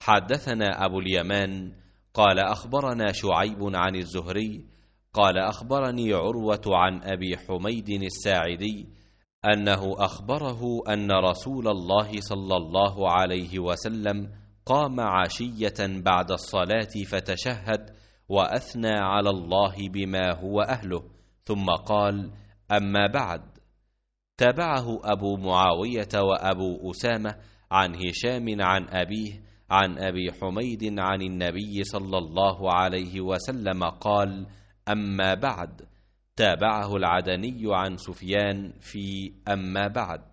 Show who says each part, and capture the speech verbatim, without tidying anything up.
Speaker 1: حدثنا أبو اليمان قال أخبرنا شعيب عن الزهري قال أخبرني عروة عن أبي حميد الساعدي أنه أخبره أن رسول الله صلى الله عليه وسلم قام عشية بعد الصلاة فتشهد وأثنى على الله بما هو أهله، ثم قال: أما بعد. تابعه أبو معاوية وأبو أسامة عن هشام عن أبيه عن أبي حميد عن النبي صلى الله عليه وسلم قال: أما بعد. تابعه العدني عن سفيان في أما بعد.